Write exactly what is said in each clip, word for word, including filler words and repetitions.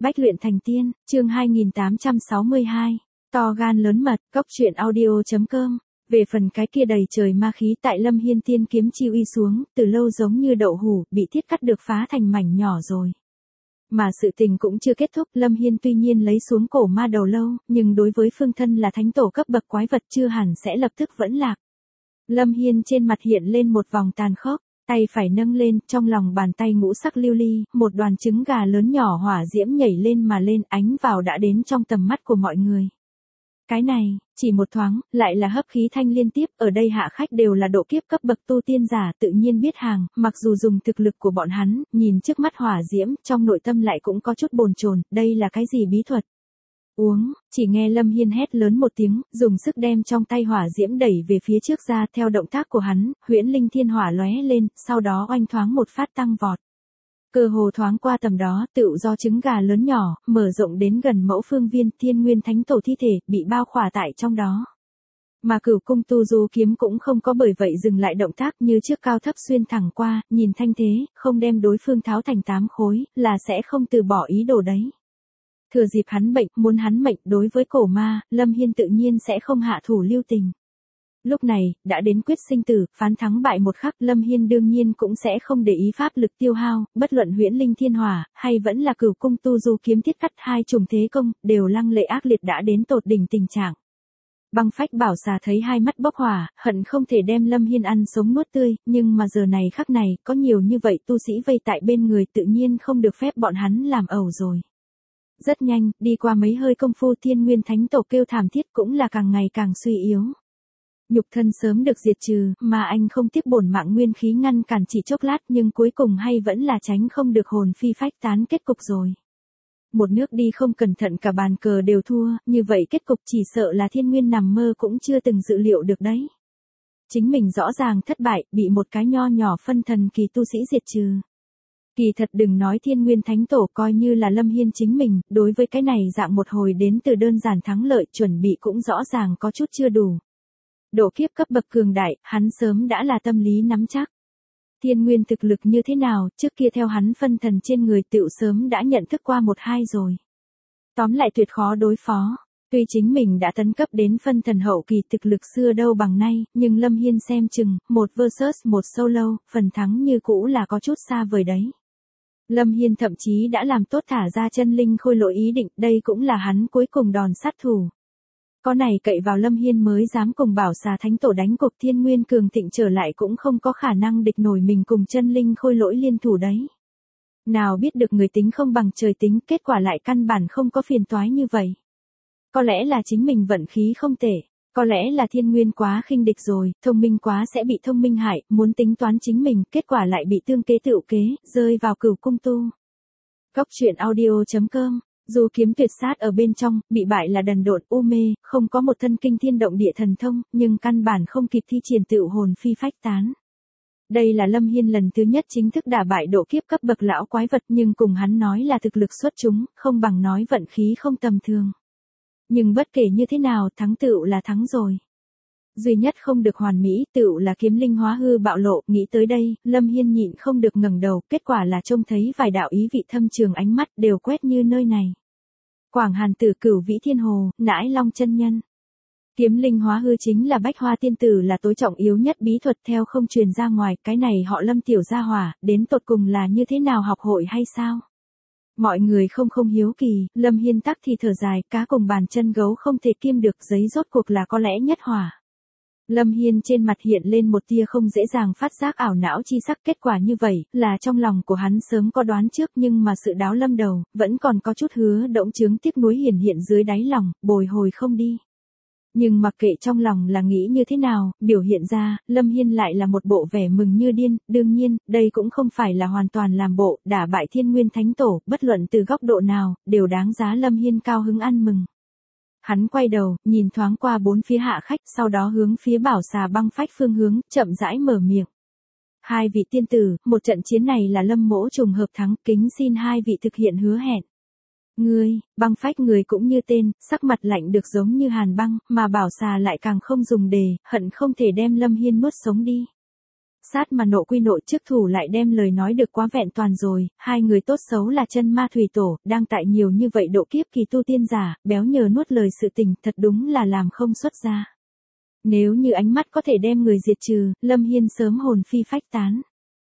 Bách luyện thành tiên, chương hai nghìn tám trăm sáu mươi hai, to gan lớn mật, cốc truyện audio.com. Về phần cái kia đầy trời ma khí tại Lâm Hiên tiên kiếm chiêu y xuống, từ lâu giống như đậu hũ, bị thiết cắt được phá thành mảnh nhỏ rồi. Mà sự tình cũng chưa kết thúc, Lâm Hiên tuy nhiên lấy xuống cổ ma đầu lâu, nhưng đối với phương thân là thánh tổ cấp bậc quái vật chưa hẳn sẽ lập tức vẫn lạc. Lâm Hiên trên mặt hiện lên một vòng tàn khốc, tay phải nâng lên, trong lòng bàn tay ngũ sắc lưu ly, một đoàn trứng gà lớn nhỏ hỏa diễm nhảy lên mà lên, ánh vào đã đến trong tầm mắt của mọi người. Cái này, chỉ một thoáng, lại là hấp khí thanh liên tiếp, ở đây hạ khách đều là độ kiếp cấp bậc tu tiên giả tự nhiên biết hàng, mặc dù dùng thực lực của bọn hắn, nhìn trước mắt hỏa diễm, trong nội tâm lại cũng có chút bồn chồn, đây là cái gì bí thuật? Uống, chỉ nghe Lâm Hiên hét lớn một tiếng, dùng sức đem trong tay hỏa diễm đẩy về phía trước ra, theo động tác của hắn, huyễn linh thiên hỏa lóe lên, sau đó oanh thoáng một phát tăng vọt. Cơ hồ thoáng qua tầm đó, tựu do trứng gà lớn nhỏ, mở rộng đến gần mẫu phương viên, Thiên Nguyên Thánh Tổ thi thể, bị bao khỏa tại trong đó. Mà Cửu Cung Tu Du kiếm cũng không có bởi vậy dừng lại động tác, như trước cao thấp xuyên thẳng qua, nhìn thanh thế, không đem đối phương tháo thành tám khối, là sẽ không từ bỏ ý đồ đấy. Thừa dịp hắn bệnh, muốn hắn mệnh, đối với cổ ma, Lâm Hiên tự nhiên sẽ không hạ thủ lưu tình. Lúc này, đã đến quyết sinh tử, phán thắng bại một khắc, Lâm Hiên đương nhiên cũng sẽ không để ý pháp lực tiêu hao, bất luận huyễn linh thiên hỏa, hay vẫn là Cửu Cung Tu Du kiếm thiết cắt hai trùng thế công, đều lăng lệ ác liệt đã đến tột đỉnh tình trạng. Băng phách bảo xà thấy hai mắt bốc hỏa, hận không thể đem Lâm Hiên ăn sống nuốt tươi, nhưng mà giờ này khắc này, có nhiều như vậy tu sĩ vây tại bên người tự nhiên không được phép bọn hắn làm ẩu rồi. Rất nhanh, đi qua mấy hơi công phu, Thiên Nguyên Thánh Tổ kêu thảm thiết cũng là càng ngày càng suy yếu. Nhục thân sớm được diệt trừ, mà anh không tiếc bổn mạng nguyên khí ngăn cản chỉ chốc lát, nhưng cuối cùng hay vẫn là tránh không được hồn phi phách tán kết cục rồi. Một nước đi không cẩn thận cả bàn cờ đều thua, như vậy kết cục chỉ sợ là Thiên Nguyên nằm mơ cũng chưa từng dự liệu được đấy. Chính mình rõ ràng thất bại, bị một cái nho nhỏ phân thần kỳ tu sĩ diệt trừ. Kỳ thật đừng nói Thiên Nguyên Thánh Tổ, coi như là Lâm Hiên chính mình, đối với cái này dạng một hồi đến từ đơn giản thắng lợi chuẩn bị cũng rõ ràng có chút chưa đủ. Độ kiếp cấp bậc cường đại, hắn sớm đã là tâm lý nắm chắc. Thiên Nguyên thực lực như thế nào, trước kia theo hắn phân thần trên người tựu sớm đã nhận thức qua một hai rồi. Tóm lại tuyệt khó đối phó. Tuy chính mình đã tấn cấp đến phân thần hậu kỳ, thực lực xưa đâu bằng nay, nhưng Lâm Hiên xem chừng, một versus một solo, phần thắng như cũ là có chút xa vời đấy. Lâm Hiên thậm chí đã làm tốt thả ra chân linh khôi lỗi ý định, đây cũng là hắn cuối cùng đòn sát thủ. Có này cậy vào Lâm Hiên mới dám cùng bảo xà thánh tổ đánh cuộc, Thiên Nguyên cường thịnh trở lại cũng không có khả năng địch nổi mình cùng chân linh khôi lỗi liên thủ đấy. Nào biết được người tính không bằng trời tính, kết quả lại căn bản không có phiền toái như vậy. Có lẽ là chính mình vận khí không tệ, có lẽ là Thiên Nguyên quá khinh địch rồi, thông minh quá sẽ bị thông minh hại, muốn tính toán chính mình, kết quả lại bị tương kế tựu kế, rơi vào Cửu Cung tu. Cốc truyện audio.com. Dù kiếm tuyệt sát ở bên trong, bị bại là đần độn u mê, không có một thân kinh thiên động địa thần thông, nhưng căn bản không kịp thi triển tựu hồn phi phách tán. Đây là Lâm Hiên lần thứ nhất chính thức đả bại độ kiếp cấp bậc lão quái vật, nhưng cùng hắn nói là thực lực xuất chúng, không bằng nói vận khí không tầm thường. Nhưng bất kể như thế nào, thắng tựu là thắng rồi. Duy nhất không được hoàn mỹ, tựu là kiếm linh hóa hư bạo lộ, nghĩ tới đây, Lâm Hiên nhịn không được ngẩng đầu, kết quả là trông thấy vài đạo ý vị thâm trường ánh mắt đều quét như nơi này. Quảng Hàn Tử, Cửu Vĩ Thiên Hồ, Nãi Long chân nhân. Kiếm linh hóa hư chính là Bách Hoa Tiên Tử, là tối trọng yếu nhất bí thuật, theo không truyền ra ngoài, cái này họ Lâm tiểu gia hỏa, đến tột cùng là như thế nào, học hội hay sao? Mọi người không không hiếu kỳ, Lâm Hiên tắc thì thở dài, cá cùng bàn chân gấu không thể kiêm được, giấy rốt cuộc là có lẽ nhất hỏa. Lâm Hiên trên mặt hiện lên một tia không dễ dàng phát giác ảo não chi sắc, kết quả như vậy, là trong lòng của hắn sớm có đoán trước, nhưng mà sự đáo lâm đầu, vẫn còn có chút hứa động chướng tiếc nuối hiển hiện dưới đáy lòng, bồi hồi không đi. Nhưng mặc kệ trong lòng là nghĩ như thế nào, biểu hiện ra, Lâm Hiên lại là một bộ vẻ mừng như điên, đương nhiên, đây cũng không phải là hoàn toàn làm bộ, đả bại Thiên Nguyên Thánh Tổ, bất luận từ góc độ nào, đều đáng giá Lâm Hiên cao hứng ăn mừng. Hắn quay đầu, nhìn thoáng qua bốn phía hạ khách, sau đó hướng phía bảo xà băng phách phương hướng, chậm rãi mở miệng. Hai vị tiên tử, một trận chiến này là Lâm mỗ trùng hợp thắng, kính xin hai vị thực hiện hứa hẹn. Ngươi, băng phách người cũng như tên, sắc mặt lạnh được giống như hàn băng, mà bảo xà lại càng không dùng đề, hận không thể đem Lâm Hiên nuốt sống đi. sát mà nộ quy nộ, trước thủ lại đem lời nói được quá vẹn toàn rồi, hai người tốt xấu là chân ma thủy tổ, đang tại nhiều như vậy độ kiếp kỳ tu tiên giả, béo nhờ nuốt lời sự tình, thật đúng là làm không xuất ra. Nếu như ánh mắt có thể đem người diệt trừ, Lâm Hiên sớm hồn phi phách tán.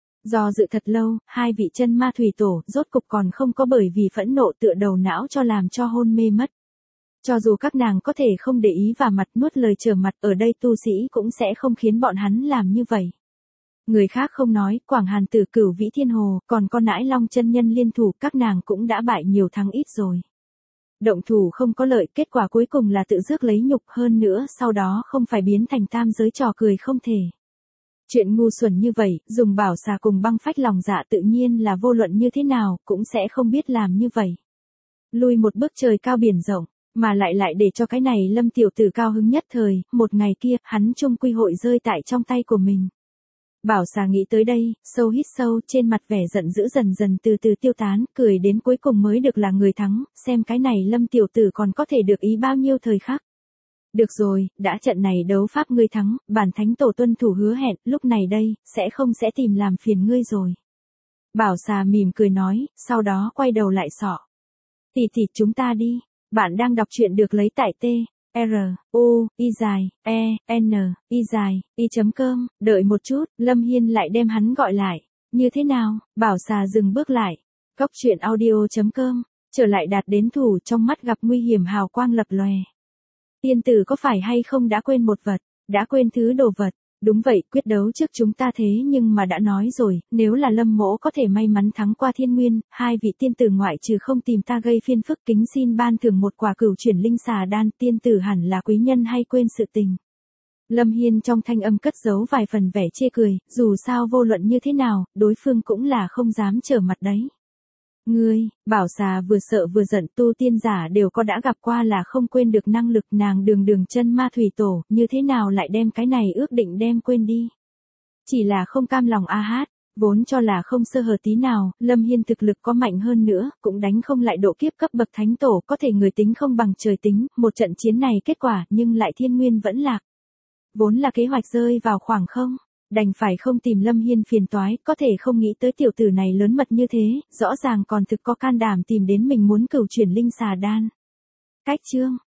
Do dự thật lâu, hai vị chân ma thủy tổ rốt cục còn không có bởi vì phẫn nộ tựa đầu não cho làm cho hôn mê mất. Cho dù các nàng có thể không để ý và mặt nuốt lời trở mặt, ở đây tu sĩ cũng sẽ không khiến bọn hắn làm như vậy. Người khác không nói, Quảng Hàn Tử, Cửu Vĩ Thiên Hồ, còn con nãi Long chân nhân liên thủ, các nàng cũng đã bại nhiều thắng ít rồi. Động thủ không có lợi, kết quả cuối cùng là tự rước lấy nhục, hơn nữa sau đó không phải biến thành tam giới trò cười không thể. Chuyện ngu xuẩn như vậy, dùng bảo xà cùng băng phách lòng dạ tự nhiên là vô luận như thế nào, cũng sẽ không biết làm như vậy. Lui một bước trời cao biển rộng, mà lại lại để cho cái này Lâm tiểu tử cao hứng nhất thời, một ngày kia, hắn chung quy hội rơi tại trong tay của mình. Bảo xà nghĩ tới đây, sâu hít sâu, trên mặt vẻ giận dữ dần dần từ từ tiêu tán, cười đến cuối cùng mới được là người thắng, xem cái này Lâm tiểu tử còn có thể được ý bao nhiêu thời khắc. Được rồi, đã trận này đấu pháp ngươi thắng, bản thánh tổ tuân thủ hứa hẹn, lúc này đây, sẽ không sẽ tìm làm phiền ngươi rồi. Bảo xà mỉm cười nói, sau đó quay đầu lại sọ. Tỷ tỷ chúng ta đi, bạn đang đọc truyện được lấy tại T, R, U, Y dài, E, N, Y dài, Y chấm cơm, đợi một chút, Lâm Hiên lại đem hắn gọi lại. Như thế nào? Bảo xà dừng bước lại. Góc truyện audio chấm com, trở lại đạt đến thủ, trong mắt gặp nguy hiểm hào quang lập lòe. Tiên tử có phải hay không đã quên một vật, đã quên thứ đồ vật? Đúng vậy, quyết đấu trước chúng ta thế nhưng mà đã nói rồi, nếu là Lâm mỗ có thể may mắn thắng qua Thiên Nguyên, hai vị tiên tử ngoại trừ không tìm ta gây phiền phức, kính xin ban thưởng một quả cửu chuyển linh xà đan, tiên tử hẳn là quý nhân hay quên sự tình. Lâm Hiên trong thanh âm cất giấu vài phần vẻ chê cười, dù sao vô luận như thế nào, đối phương cũng là không dám trở mặt đấy. Ngươi, bảo xà vừa sợ vừa giận, tu tiên giả đều có đã gặp qua là không quên được năng lực, nàng đường đường chân ma thủy tổ, như thế nào lại đem cái này ước định đem quên đi. Chỉ là không cam lòng a hát, vốn cho là không sơ hở tí nào, Lâm Hiên thực lực có mạnh hơn nữa, cũng đánh không lại độ kiếp cấp bậc thánh tổ, có thể người tính không bằng trời tính, một trận chiến này kết quả nhưng lại Thiên Nguyên vẫn lạc. Vốn là kế hoạch rơi vào khoảng không. Đành phải không tìm Lâm Hiên phiền toái, có thể không nghĩ tới tiểu tử này lớn mật như thế, rõ ràng còn thực có can đảm tìm đến mình muốn cửu chuyển linh xà đan. Cách chương